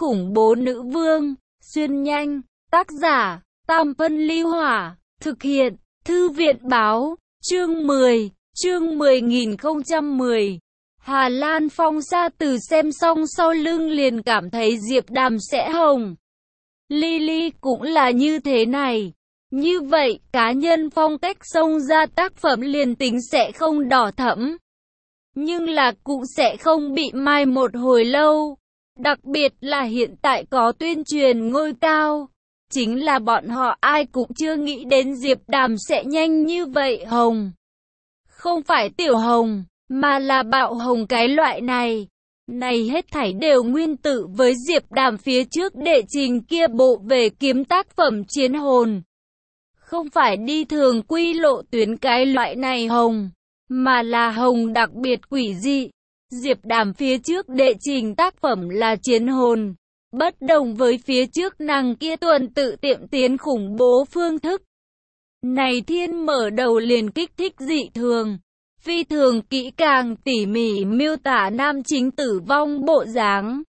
khủng bố nữ vương, xuyên nhanh, tác giả, Tam Phân Ly Hỏa, thực hiện, Thư viện Báo, chương 10. Hà Lan Phong Sa Từ xem xong sau lưng liền cảm thấy Diệp Đàm sẽ hồng. Lily cũng là như thế này. Như vậy, cá nhân phong cách xông ra tác phẩm liền tính sẽ không đỏ thẫm, nhưng là cũng sẽ không bị mai một hồi lâu. Đặc biệt là hiện tại có tuyên truyền ngôi cao, chính là bọn họ ai cũng chưa nghĩ đến Diệp Đàm sẽ nhanh như vậy hồng. Không phải tiểu hồng, mà là bạo hồng cái loại này. Này hết thảy đều nguyên tử với Diệp Đàm phía trước đệ trình kia bộ về kiếm tác phẩm chiến hồn. Không phải đi thường quy lộ tuyến cái loại này hồng, mà là hồng đặc biệt quỷ dị. Diệp Đàm phía trước đệ trình tác phẩm là chiến hồn, bất đồng với phía trước nàng kia tuần tự tiệm tiến khủng bố phương thức. Này thiên mở đầu liền kích thích dị thường, phi thường kỹ càng tỉ mỉ miêu tả nam chính tử vong bộ dáng.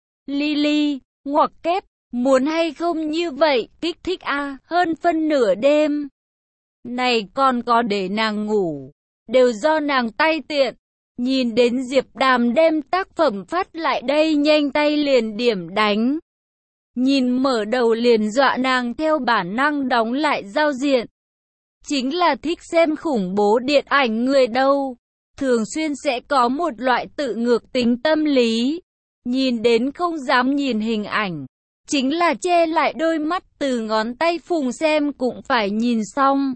Lily, ngoặc kép, muốn hay không như vậy, kích thích a, hơn phân nửa đêm. Này còn có để nàng ngủ, đều do nàng tay tiện. Nhìn đến Diệp Đàm đem tác phẩm phát lại đây nhanh tay liền điểm đánh. Nhìn mở đầu liền dọa nàng theo bản năng đóng lại giao diện. Chính là thích xem khủng bố điện ảnh người đâu. Thường xuyên sẽ có một loại tự ngược tính tâm lý. Nhìn đến không dám nhìn hình ảnh. Chính là che lại đôi mắt từ ngón tay phùng xem cũng phải nhìn xong.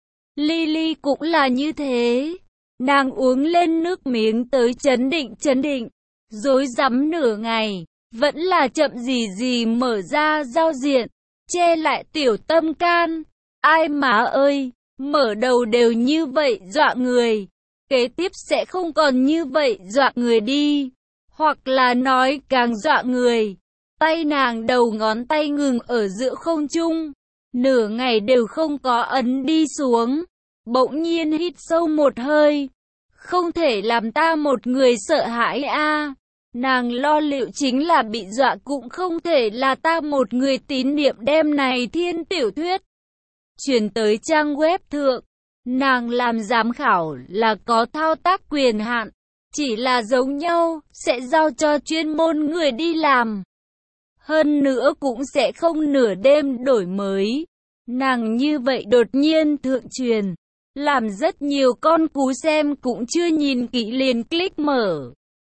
Lily cũng là như thế. Nàng uống lên nước miếng tới chấn định, rối rắm nửa ngày, vẫn là chậm gì mở ra giao diện, che lại tiểu tâm can. Ai má ơi, mở đầu đều như vậy dọa người, kế tiếp sẽ không còn như vậy dọa người đi, hoặc là nói càng dọa người. Tay nàng đầu ngón tay ngừng ở giữa không trung, nửa ngày đều không có ấn đi xuống. Bỗng nhiên hít sâu một hơi. Không thể làm ta một người sợ hãi a. Nàng lo liệu chính là bị dọa cũng không thể là ta một người tín niệm đem này thiên tiểu thuyết chuyển tới trang web thượng. Nàng làm giám khảo là có thao tác quyền hạn, chỉ là giống nhau, sẽ giao cho chuyên môn người đi làm. Hơn nữa cũng sẽ không nửa đêm đổi mới. Nàng như vậy đột nhiên thượng truyền, làm rất nhiều con cú xem cũng chưa nhìn kỹ liền click mở.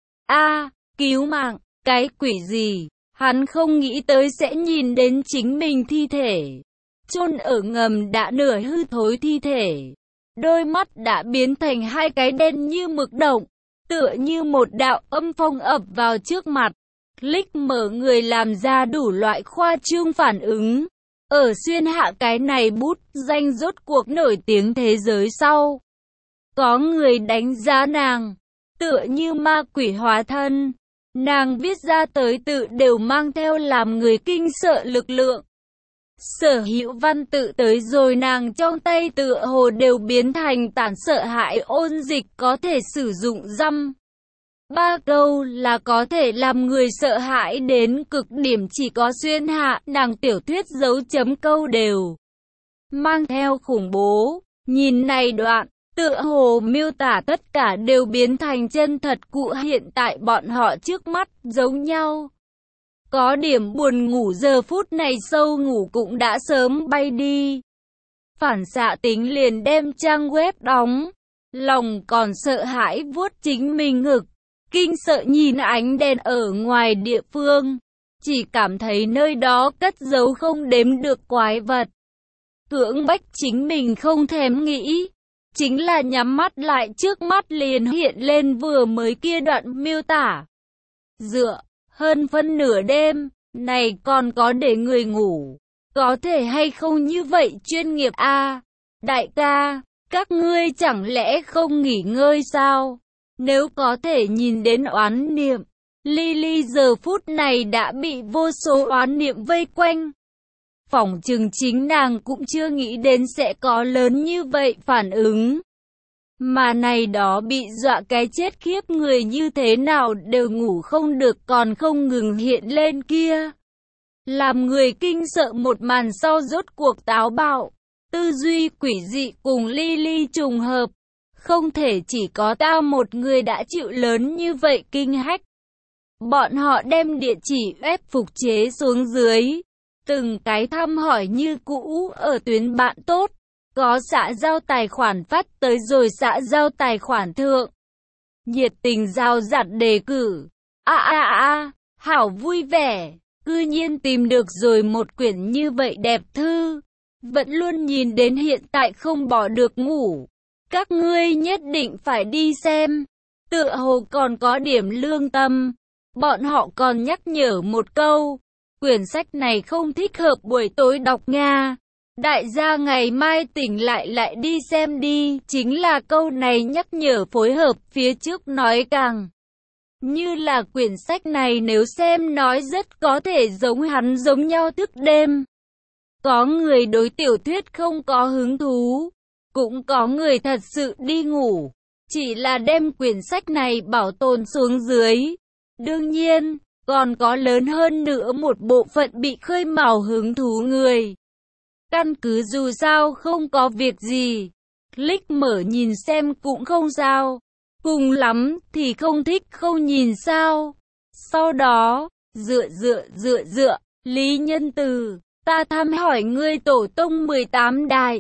Cứu mạng, cái quỷ gì, hắn không nghĩ tới sẽ nhìn đến chính mình thi thể. Chôn ở ngầm đã nửa hư thối thi thể. Đôi mắt đã biến thành hai cái đen như mực động, tựa như một đạo âm phong ập vào trước mặt. Click mở người làm ra đủ loại khoa trương phản ứng. Ở xuyên hạ cái này bút danh rốt cuộc nổi tiếng thế giới sau. Có người đánh giá nàng, tựa như ma quỷ hóa thân. Nàng viết ra tới tự đều mang theo làm người kinh sợ lực lượng. Sở hữu văn tự tới rồi nàng trong tay tựa hồ đều biến thành tản sợ hãi ôn dịch có thể sử dụng dăm. 3 câu là có thể làm người sợ hãi đến cực điểm, chỉ có xuyên hạ nàng tiểu thuyết dấu chấm câu đều mang theo khủng bố. Nhìn này đoạn, tựa hồ miêu tả tất cả đều biến thành chân thật cụ hiện tại bọn họ trước mắt giống nhau. Có điểm buồn ngủ giờ phút này sâu ngủ cũng đã sớm bay đi. Phản xạ tính liền đem trang web đóng, lòng còn sợ hãi vuốt chính mình ngực. Kinh sợ nhìn ánh đèn ở ngoài địa phương, chỉ cảm thấy nơi đó cất giấu không đếm được quái vật. Cưỡng bách chính mình không thèm nghĩ, chính là nhắm mắt lại trước mắt liền hiện lên vừa mới kia đoạn miêu tả. Dựa, hơn phân nửa đêm, này còn có để người ngủ, có thể hay không như vậy chuyên nghiệp a? Đại ca, các ngươi chẳng lẽ không nghỉ ngơi sao? Nếu có thể nhìn đến oán niệm, Lily giờ phút này đã bị vô số oán niệm vây quanh. Phỏng chừng chính nàng cũng chưa nghĩ đến sẽ có lớn như vậy phản ứng. Mà này đó bị dọa cái chết khiếp người như thế nào đều ngủ không được còn không ngừng hiện lên kia. Làm người kinh sợ một màn sau rốt cuộc táo bạo. Tư duy quỷ dị cùng Lily trùng hợp. Không thể chỉ có tao một người đã chịu lớn như vậy kinh hách. Bọn họ đem địa chỉ web phục chế xuống dưới. Từng cái thăm hỏi như cũ ở tuyến bạn tốt. Có xã giao tài khoản phát tới rồi xã giao tài khoản thượng. Nhiệt tình giao giặt đề cử. Hảo vui vẻ. Cư nhiên tìm được rồi một quyển như vậy đẹp thư. Vẫn luôn nhìn đến hiện tại không bỏ được ngủ. Các ngươi nhất định phải đi xem. Tựa hồ còn có điểm lương tâm. Bọn họ còn nhắc nhở một câu. Quyển sách này không thích hợp buổi tối đọc Nga. Đại gia ngày mai tỉnh lại đi xem đi. Chính là câu này nhắc nhở phối hợp phía trước nói càng. Như là quyển sách này nếu xem nói rất có thể giống hắn giống nhau thức đêm. Có người đối tiểu thuyết không có hứng thú. Cũng có người thật sự đi ngủ. Chỉ là đem quyển sách này bảo tồn xuống dưới. Đương nhiên, còn có lớn hơn nữa một bộ phận bị khơi mào hứng thú người. Căn cứ dù sao không có việc gì. Click mở nhìn xem cũng không sao. Cùng lắm thì không thích không nhìn sao. Sau đó, dựa, Lý Nhân Từ, ta thăm hỏi ngươi tổ tông 18 đại.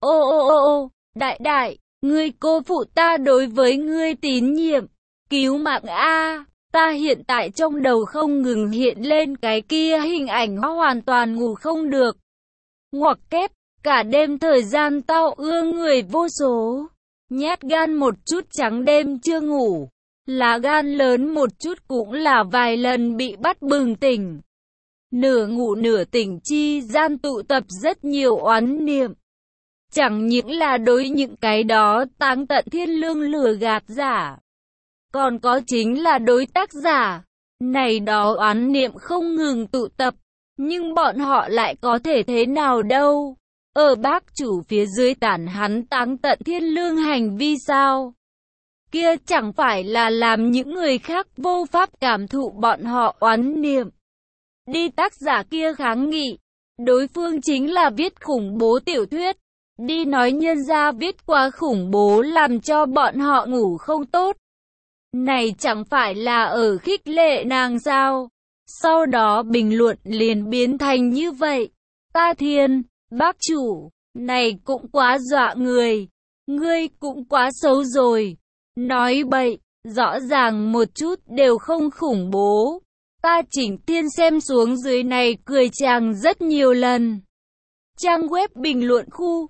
Đại, ngươi cô phụ ta đối với ngươi tín nhiệm. Cứu mạng a. Ta hiện tại trong đầu không ngừng hiện lên cái kia hình ảnh hoàn toàn ngủ không được. Ngoặc kép, cả đêm thời gian tao ưa người vô số. Nhát gan một chút trắng đêm chưa ngủ. Lá gan lớn một chút cũng là vài lần bị bắt bừng tỉnh. Nửa ngủ nửa tỉnh chi gian tụ tập rất nhiều oán niệm. Chẳng những là đối những cái đó táng tận thiên lương lừa gạt giả. Còn có chính là đối tác giả. Này đó oán niệm không ngừng tụ tập. Nhưng bọn họ lại có thể thế nào đâu. Ở bác chủ phía dưới tản hắn táng tận thiên lương hành vi sao? Kia chẳng phải là làm những người khác vô pháp cảm thụ bọn họ oán niệm. Đi tác giả kia kháng nghị. Đối phương chính là viết khủng bố tiểu thuyết. Đi nói nhân ra viết quá khủng bố làm cho bọn họ ngủ không tốt. Này chẳng phải là ở khích lệ nàng sao? Sau đó bình luận liền biến thành như vậy. Ta thiên, bác chủ, này cũng quá dọa người. Ngươi cũng quá xấu rồi. Nói bậy, rõ ràng một chút đều không khủng bố. Ta chỉnh thiên xem xuống dưới này cười chàng rất nhiều lần. Trang web bình luận khu.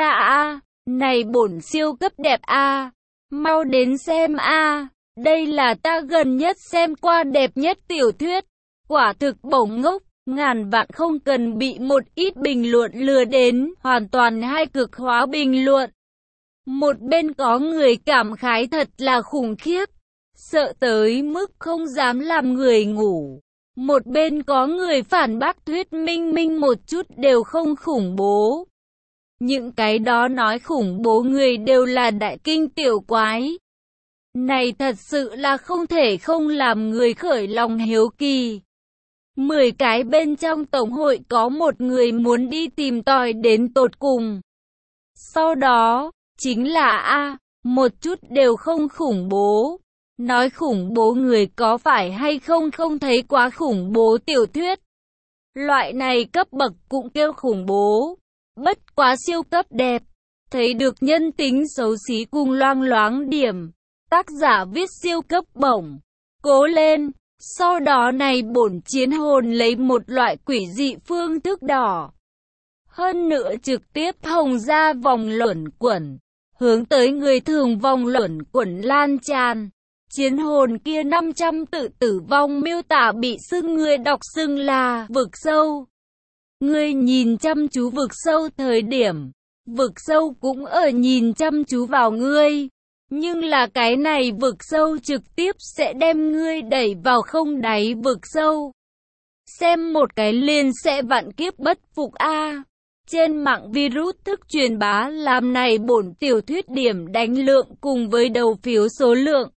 Này bổn siêu cấp đẹp mau đến xem đây là ta gần nhất xem qua đẹp nhất tiểu thuyết. Quả thực bổng ngốc, ngàn vạn không cần bị một ít bình luận lừa đến, hoàn toàn hai cực hóa bình luận. Một bên có người cảm khái thật là khủng khiếp, sợ tới mức không dám làm người ngủ. Một bên có người phản bác thuyết minh một chút đều không khủng bố. Những cái đó nói khủng bố người đều là đại kinh tiểu quái. Này thật sự là không thể không làm người khởi lòng hiếu kỳ. 10 cái bên trong tổng hội có một người muốn đi tìm tòi đến tột cùng. Sau đó, chính là một chút đều không khủng bố. Nói khủng bố người có phải hay không không thấy quá khủng bố tiểu thuyết. Loại này cấp bậc cũng kêu khủng bố. Bất quá siêu cấp đẹp. Thấy được nhân tính xấu xí cùng loang loáng điểm. Tác giả viết siêu cấp bổng. Cố lên. Sau đó này bổn chiến hồn lấy một loại quỷ dị phương thức đỏ. Hơn nữa trực tiếp hồng ra vòng luẩn quẩn. Hướng tới người thường vòng luẩn quẩn lan tràn. Chiến hồn kia 500 tự tử vong miêu tả bị xưng người đọc xưng là vực sâu. Người nhìn chăm chú vực sâu thời điểm. Vực sâu cũng ở nhìn chăm chú vào ngươi. Nhưng là cái này vực sâu trực tiếp sẽ đem ngươi đẩy vào không đáy vực sâu. Xem một cái liền sẽ vạn kiếp bất phục trên mạng virus thức truyền bá làm này bổn tiểu thuyết điểm đánh lượng cùng với đầu phiếu số lượng.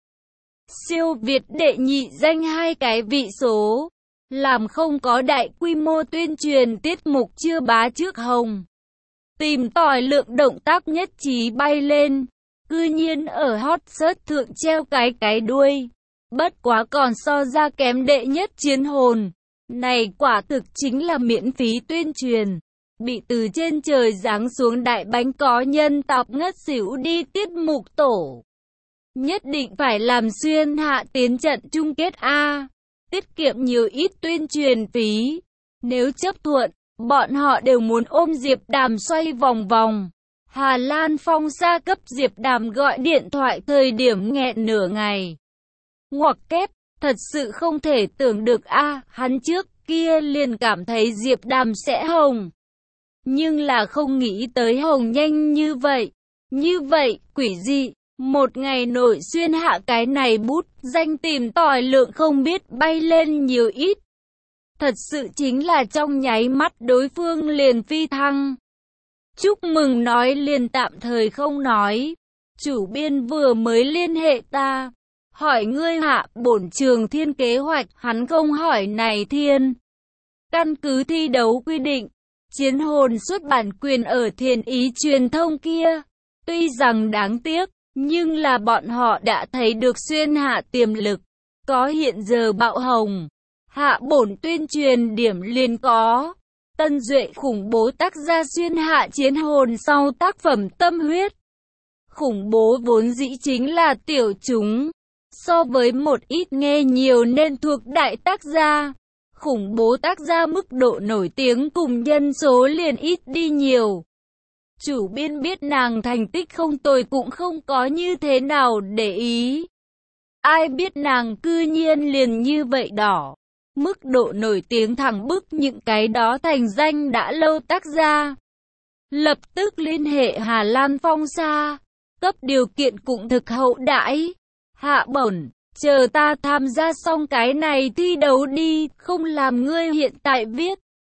Siêu Việt đệ nhị danh 2 cái vị số. Làm không có đại quy mô tuyên truyền tiết mục chưa bá trước hồng. Tìm tòi lượng động tác nhất trí bay lên. Cư nhiên ở hot search thượng treo cái đuôi. Bất quá còn so ra kém đệ nhất Chiến Hồn. Này quả thực chính là miễn phí tuyên truyền. Bị từ trên trời giáng xuống đại bánh có nhân tộc ngất xỉu đi tiết mục tổ. Nhất định phải làm xuyên hạ tiến trận chung kết A. Tiết kiệm nhiều ít tuyên truyền phí. Nếu chấp thuận, bọn họ đều muốn ôm Diệp Đàm xoay vòng vòng. Hà Lan Phong Sa cấp Diệp Đàm gọi điện thoại thời điểm nghẹn nửa ngày. Ngoặc kép, thật sự không thể tưởng được hắn trước kia liền cảm thấy Diệp Đàm sẽ hồng. Nhưng là không nghĩ tới hồng nhanh như vậy. Như vậy, quỷ dị, một ngày nội xuyên hạ cái này bút, danh tìm tòi lượng không biết bay lên nhiều ít. Thật sự chính là trong nháy mắt đối phương liền phi thăng. Chúc mừng nói liền tạm thời không nói. Chủ biên vừa mới liên hệ ta. Hỏi ngươi hạ bổn trường thiên kế hoạch, hắn không hỏi này thiên. Căn cứ thi đấu quy định, Chiến Hồn xuất bản quyền ở Thiên Ý truyền thông kia. Tuy rằng đáng tiếc, nhưng là bọn họ đã thấy được xuyên hạ tiềm lực. Có hiện giờ bạo hồng. Hạ bổn tuyên truyền điểm liền có. Tân Duệ khủng bố tác gia xuyên hạ Chiến Hồn sau tác phẩm Tâm Huyết. Khủng bố vốn dĩ chính là tiểu chúng. So với một ít nghe nhiều nên thuộc đại tác gia. Khủng bố tác gia mức độ nổi tiếng cùng nhân số liền ít đi nhiều. Chủ biên biết nàng thành tích không tồi cũng không có như thế nào để ý. Ai biết nàng cư nhiên liền như vậy đỏ. Mức độ nổi tiếng thẳng bức những cái đó thành danh đã lâu tác gia. Lập tức liên hệ Hà Lan Phong Sa. Cấp điều kiện cũng thực hậu đãi. Hạ bổn, chờ ta tham gia xong cái này thi đấu đi, không làm ngươi hiện tại viết.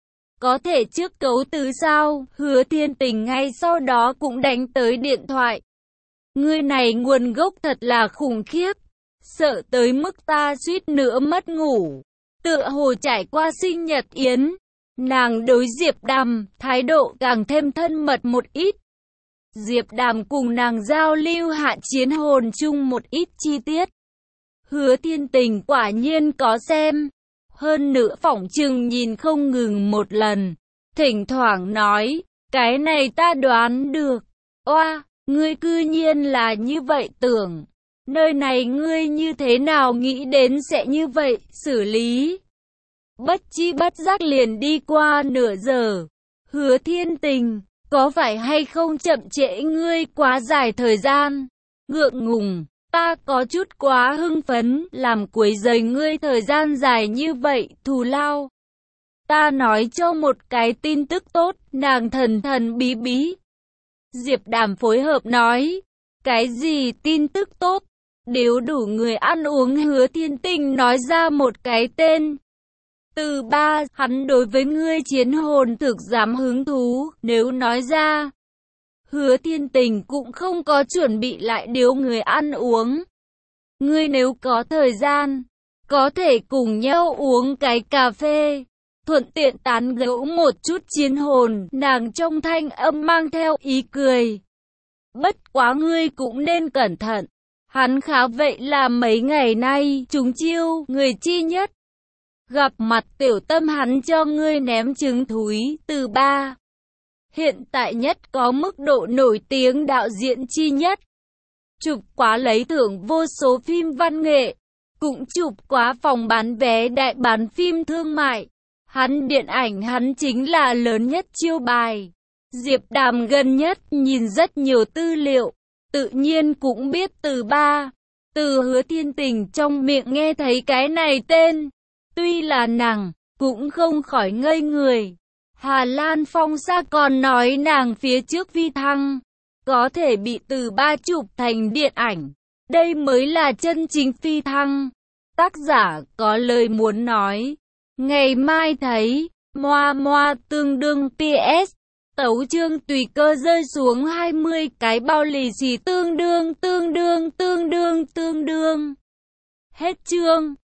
Có thể trước cấu từ sao, Hứa Thiên Tình ngay sau đó cũng đánh tới điện thoại. Ngươi này nguồn gốc thật là khủng khiếp, sợ tới mức ta suýt nữa mất ngủ. Tựa hồ trải qua sinh nhật yến, nàng đối Diệp Đàm, thái độ càng thêm thân mật một ít. Diệp Đàm cùng nàng giao lưu hạ Chiến Hồn chung một ít chi tiết. Hứa Thiên Tình quả nhiên có xem. Hơn nữa phỏng chừng nhìn không ngừng một lần. Thỉnh thoảng nói, cái này ta đoán được. Oa, ngươi cư nhiên là như vậy tưởng. Nơi này ngươi như thế nào nghĩ đến sẽ như vậy, xử lý. Bất chi bất giác liền đi qua nửa giờ. Hứa Thiên Tình, có phải hay không chậm trễ ngươi quá dài thời gian? Ngượng ngùng, ta có chút quá hưng phấn, làm quấy rầy ngươi thời gian dài như vậy, thù lao. Ta nói cho một cái tin tức tốt, nàng thần thần bí bí. Diệp Đàm phối hợp nói, cái gì tin tức tốt? Nếu đủ người ăn uống. Hứa Thiên Tình nói ra một cái tên. Từ ba, hắn đối với ngươi Chiến Hồn thực dám hứng thú, nếu nói ra. Hứa Thiên Tình cũng không có chuẩn bị lại điếu người ăn uống. Ngươi nếu có thời gian, có thể cùng nhau uống cái cà phê, thuận tiện tán gẫu một chút Chiến Hồn. Nàng trong thanh âm mang theo ý cười. Bất quá ngươi cũng nên cẩn thận. Hắn khá vậy là mấy ngày nay, chúng chiêu, người chi nhất. Gặp mặt tiểu tâm hắn cho ngươi ném trứng thúi. Từ ba, hiện tại nhất có mức độ nổi tiếng đạo diễn chi nhất. Chụp quá lấy thưởng vô số phim văn nghệ. Cũng chụp quá phòng bán vé đại bán phim thương mại. Hắn điện ảnh hắn chính là lớn nhất chiêu bài. Diệp Đàm gần nhất nhìn rất nhiều tư liệu. Tự nhiên cũng biết từ ba. Từ Hứa Thiên Tình trong miệng nghe thấy cái này tên. Tuy là nàng, cũng không khỏi ngây người. Hà Lan Phong Sa còn nói nàng phía trước phi thăng. Có thể bị từ ba chụp thành điện ảnh. Đây mới là chân chính phi thăng. Tác giả có lời muốn nói. Ngày mai thấy, moa moa tương đương PS. Tấu chương tùy cơ rơi xuống 20 cái bao lì xì tương đương. Hết chương.